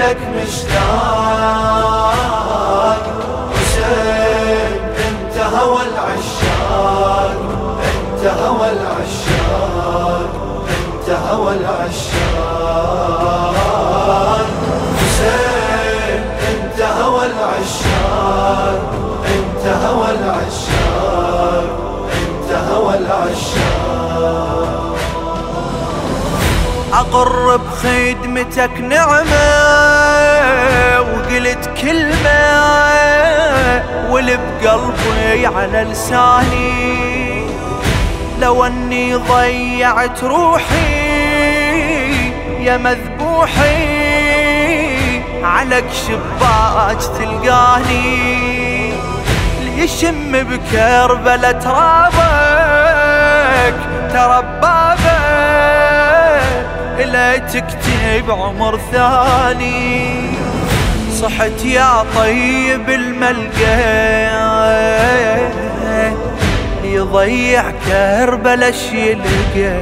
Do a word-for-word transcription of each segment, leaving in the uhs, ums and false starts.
إلك مشتاق حسين، انت هوى العشاق، انت هوى العشاق، انت هوى العشاق حسين، انت هوى العشاق، انت هوى العشاق، انت هوى العشاق. أقر بخدمتك نعمة وقلت كلمة واللي بقلبي على لساني، لو أني ضيعت روحي يا مذبوحي على شباك تلقاني، ليشم بكربلة ترابك تربابك إلا تكتب عمر ثاني. صحت يا طيب الملقى يضيع كربلا شيلقى،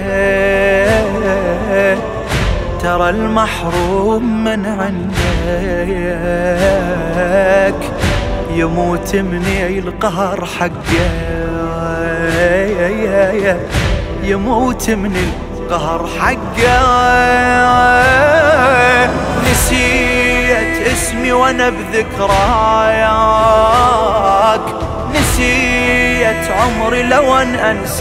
ترى المحروم من عندك يموت من القهر حقه، يموت من القهر حقه. نسيت اسمي وانا بذكراياك، نسيت عمري لو ان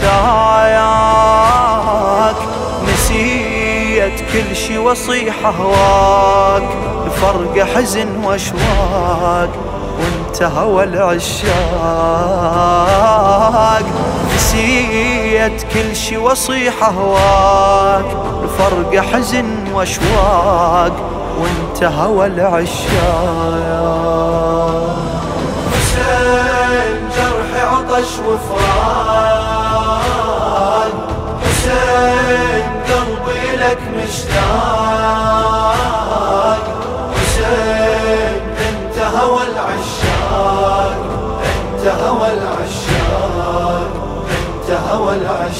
انساياك، نسيت كل شي وصيح اهواك، فرق حزن واشواق وانت هوى العشاق. نسيت كل شي وصيح اهواك، الفرق حزن واشواق وانت هوى العشاق. حسين جرحي عطش وفراق، حسين قلبي لك مشتاق، حسين انت هوى العشاق، انت هوى العشاق، انت هوى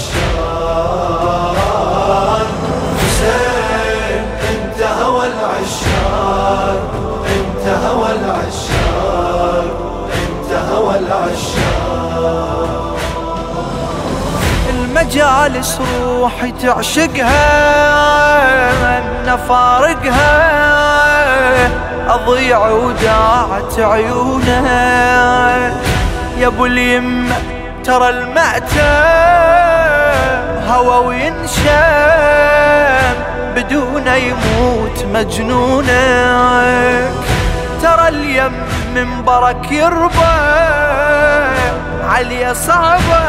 العشاق حسين، انت هوى العشاق، انت هوى العشاق، انت هوى العشاق. المجالس روحي تعشقها من فارقها، اضيع وداعت عيونها يا ابو اليمه، ترى المأتم هوى وينشم بدون يموت مجنونك، ترى اليم من برك يربى علي صعبة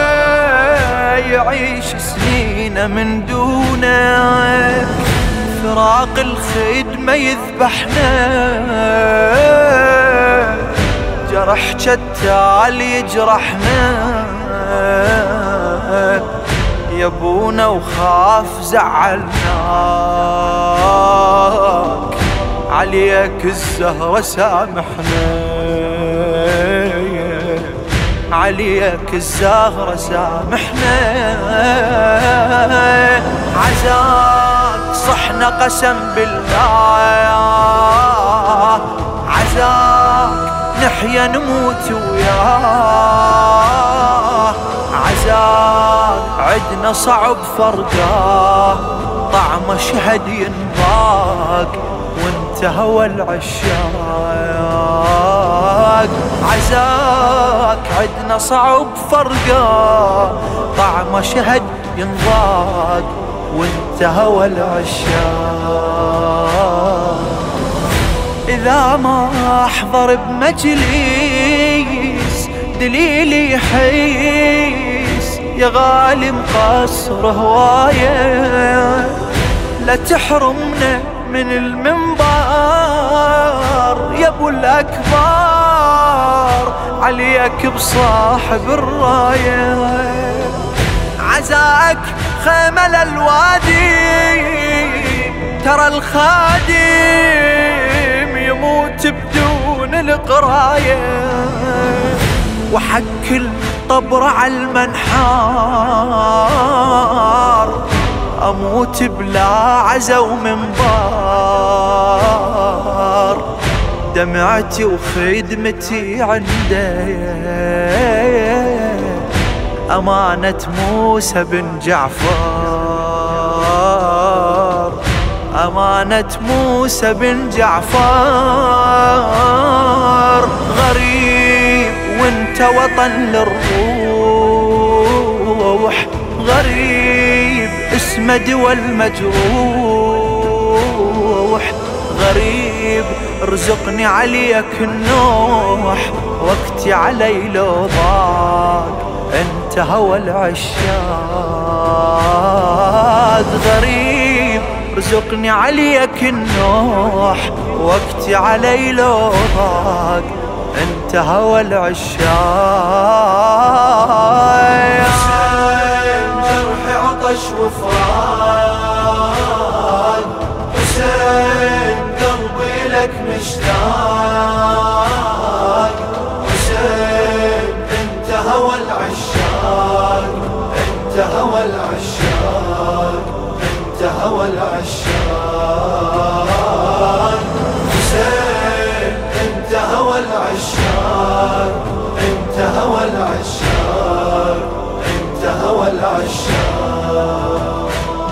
يعيش سنين من دونك، فراق الخدمة يذبحنا، جرح جتال يجرحنا يا ابونا وخاف زعلناك، عليك الزهرة سامحنا، عليك الزهرة سامحنا. عزاك صحنا قسم بالله، عزاك نحيا نموت وياه، عزاك عدنا صعب فرقاه، طعمه شهد ينضاق وانت هوى العشاق. عزاك عدنا صعب فرقاه، طعمه شهد ينضاق وانت هوى العشاق. إذا ما أحضر بمجلس دليلي يحيس، يا غالي مقصر هواية لا تحرمنا من المنبر يا ابو الأكبر، عليك بصاحب الراية. عزاك خيمة للوادي، ترى الخادم يموت بدون القراية، وحك الطبر على المنحار، أموت بلا عزا ومنبار، دمعتي وخدمتي عنده، أمانة موسى بن جعفر، أمانة موسى بن جعفر. غريب وانت وطن للروح، غريب اسمه دول مجروح. غريب ارزقني عليك النوح، وقتي علي لو ضاق انت هوى العشاق. غريب ارزقني عليك النوح، وقتي علي لو ضاق انت هوى العشاق. جرحي عطش وفراق، حسين قلبي لك مشتاق. حسين انت هوى العشاق، انت هوى العشاق، انت هوى العشاق. حسين انت هوى العشاق، انت هوى العشاق، انت هوى العشاق.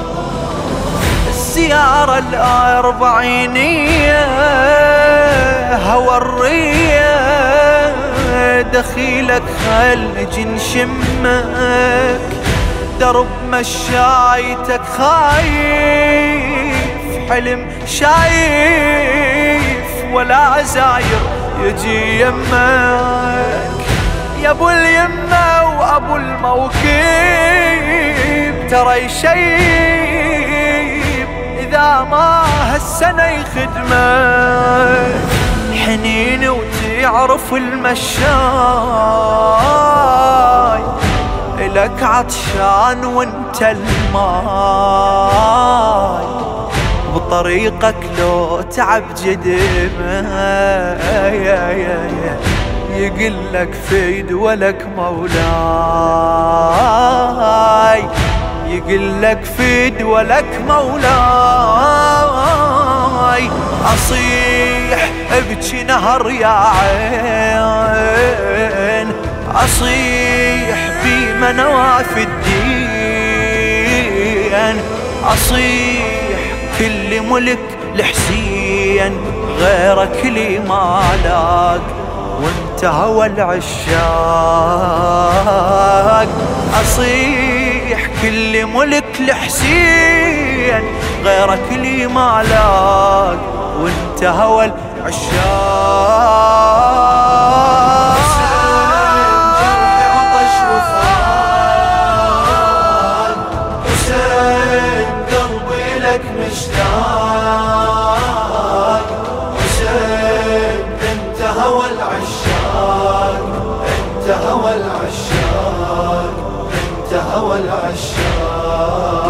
الزيارة الأربعينية هوى الرية، دخيلك خلج نشمك، درب مشايتك خايف، حلم شايف ولا زاير يجي يمك. يا ابو اليمة وابو الموكب ترى يشيب اذا ما هالسنة يخدمك. حنين وتعرف المشاي، إلك عطشان وانت الماي، بطريقك لو تعب جدمه يقلك فيد ولك مولاي، يقلك فيد ولك مولاي. أصيح ابكي نهر يا عين، أصيح بما نواف الدين، أصيح كل ملك لحسين غيرك لي ما لاق وانت هوى العشاق. أصيح كل ملك لحسين غيرك لي ما لاق وانت هوى العشاق. جرحي عطش وفراق، حسين قلبي لك مشتاق. حسين انت هوى العشاق، انت هوى العشاق، انت هوى العشاق.